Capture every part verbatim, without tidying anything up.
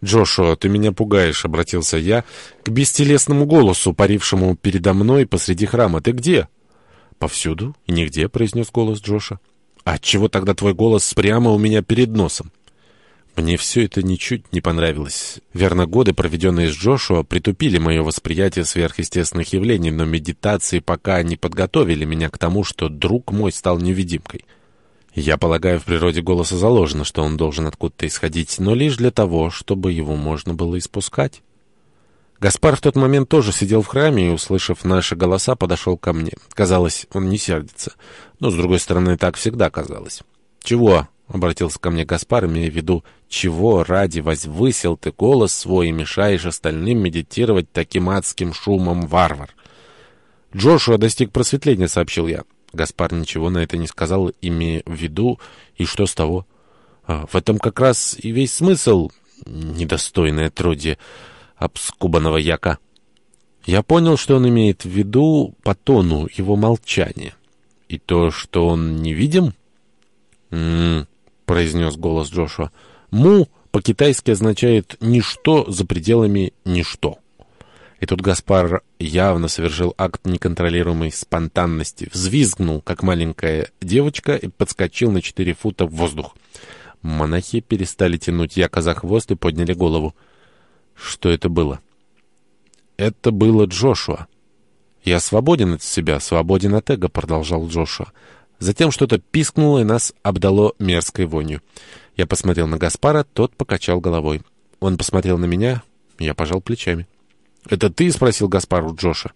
«Джошуа, ты меня пугаешь», — обратился я к бестелесному голосу, парившему передо мной посреди храма. «Ты где?» «Повсюду и нигде», — произнес голос Джоша. «А отчего тогда твой голос прямо у меня перед носом?» Мне все это ничуть не понравилось. Верно, годы, проведенные с Джошуа, притупили мое восприятие сверхъестественных явлений, но медитации пока не подготовили меня к тому, что друг мой стал невидимкой. Я полагаю, в природе голоса заложено, что он должен откуда-то исходить, но лишь для того, чтобы его можно было испускать. Гаспар в тот момент тоже сидел в храме и, услышав наши голоса, подошел ко мне. Казалось, он не сердится. Но, с другой стороны, так всегда казалось. «Чего?» — обратился ко мне Гаспар, имея в виду, «чего ради возвысил ты голос свой и мешаешь остальным медитировать таким адским шумом, варвар?» «Джошуа достиг просветления», — сообщил я. Гаспар ничего на это не сказал, имея в виду, и что с того? А, в этом как раз и весь смысл, недостойное отродье обскубанного яка. Я понял, что он имеет в виду по тону его молчания. И то, что он невидим? «М-м-м», произнес голос Джошуа. «Му» по-китайски означает «ничто за пределами ничто». И тут Гаспар явно совершил акт неконтролируемой спонтанности, взвизгнул, как маленькая девочка, и подскочил на четыре фута в воздух. Монахи перестали тянуть яка за хвост и подняли голову. Что это было? Это было Джошуа. «Я свободен от себя, свободен от эго», — продолжал Джошуа. Затем что-то пискнуло, и нас обдало мерзкой вонью. Я посмотрел на Гаспара, тот покачал головой. Он посмотрел на меня, я пожал плечами. «Это ты?» — спросил Гаспар у Джоша.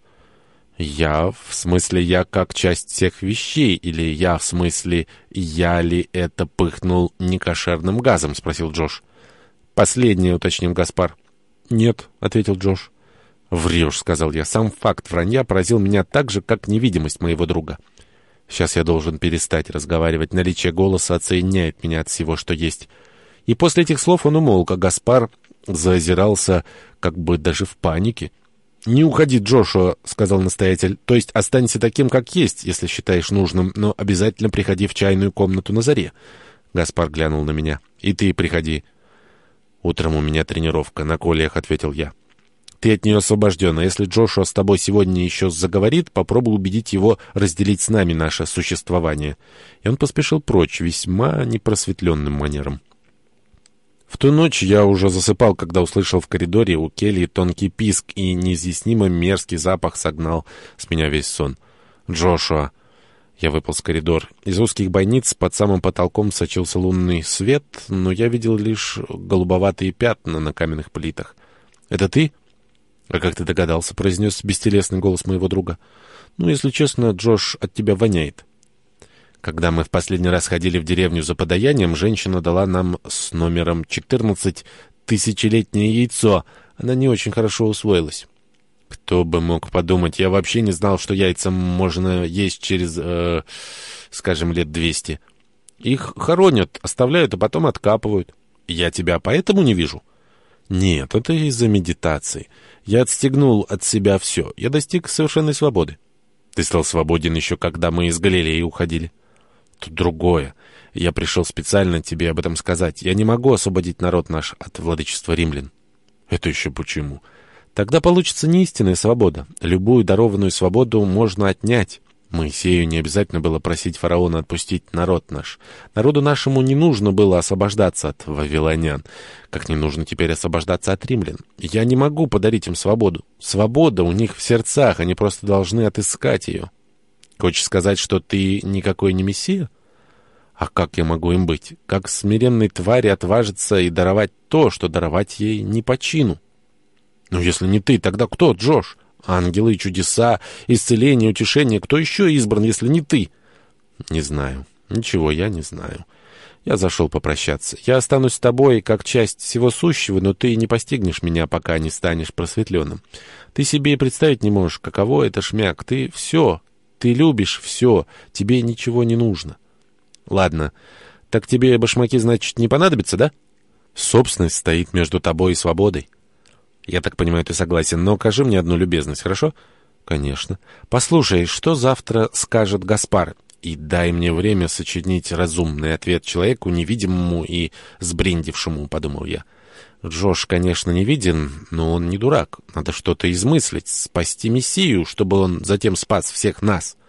«Я, в смысле, я как часть всех вещей, или я, в смысле, я ли это пыхнул некошерным газом?» — спросил Джош. «Последнее», — уточнил Гаспар. «Нет», — ответил Джош. «Врешь», — сказал я. «Сам факт вранья поразил меня так же, как невидимость моего друга. Сейчас я должен перестать разговаривать. Наличие голоса отсоединяет меня от всего, что есть». И после этих слов он умолк, а Гаспар заозирался, как бы даже в панике. «Не уходи, Джошуа», — сказал настоятель. «То есть останься таким, как есть, если считаешь нужным, но обязательно приходи в чайную комнату на заре». Гаспар глянул на меня. «И ты приходи». «Утром у меня тренировка на колиях», — ответил я. «Ты от нее освобожден, а если Джошуа с тобой сегодня еще заговорит, попробуй убедить его разделить с нами наше существование». И он поспешил прочь весьма непросветленным манером. В ту ночь я уже засыпал, когда услышал в коридоре у кельи тонкий писк, и неизъяснимо мерзкий запах согнал с меня весь сон. «Джошуа!» Я выполз в коридор. Из узких бойниц под самым потолком сочился лунный свет, но я видел лишь голубоватые пятна на каменных плитах. «Это ты?» «А как ты догадался?» — произнес бестелесный голос моего друга. «Ну, если честно, Джош, от тебя воняет». Когда мы в последний раз ходили в деревню за подаянием, женщина дала нам с номером четырнадцать тысячелетнее яйцо. Она не очень хорошо усвоилась. Кто бы мог подумать, я вообще не знал, что яйца можно есть через, э, скажем, лет двести. Их хоронят, оставляют, а потом откапывают. Я тебя поэтому не вижу? Нет, это из-за медитации. Я отстегнул от себя все. Я достиг совершенной свободы. Ты стал свободен еще, когда мы из Галилеи уходили. Тут другое. Я пришел специально тебе об этом сказать. Я не могу освободить народ наш от владычества римлян. Это еще почему? Тогда получится не истинная свобода. Любую дарованную свободу можно отнять. Моисею не обязательно было просить фараона отпустить народ наш. Народу нашему не нужно было освобождаться от вавилонян, как не нужно теперь освобождаться от римлян. Я не могу подарить им свободу. Свобода у них в сердцах, они просто должны отыскать ее. Хочешь сказать, что ты никакой не мессия? А как я могу им быть? Как смиренной твари отважиться и даровать то, что даровать ей не по чину? Ну, если не ты, тогда кто, Джош? Ангелы, чудеса, исцеление, утешение. Кто еще избран, если не ты? Не знаю. Ничего я не знаю. Я зашел попрощаться. Я останусь с тобой как часть всего сущего, но ты не постигнешь меня, пока не станешь просветленным. Ты себе и представить не можешь, каково это, шмяк. Ты все... Ты любишь все, тебе ничего не нужно. Ладно, так тебе башмаки, значит, не понадобятся, да? Собственность стоит между тобой и свободой. Я так понимаю, ты согласен, но окажи мне одну любезность, хорошо? Конечно. Послушай, что завтра скажет Гаспар? и дай мне время сочинить разумный ответ человеку невидимому и сбрендившему, — подумал я. Джош, конечно, не виден, но он не дурак. Надо что-то измыслить, спасти Мессию, чтобы он затем спас всех нас.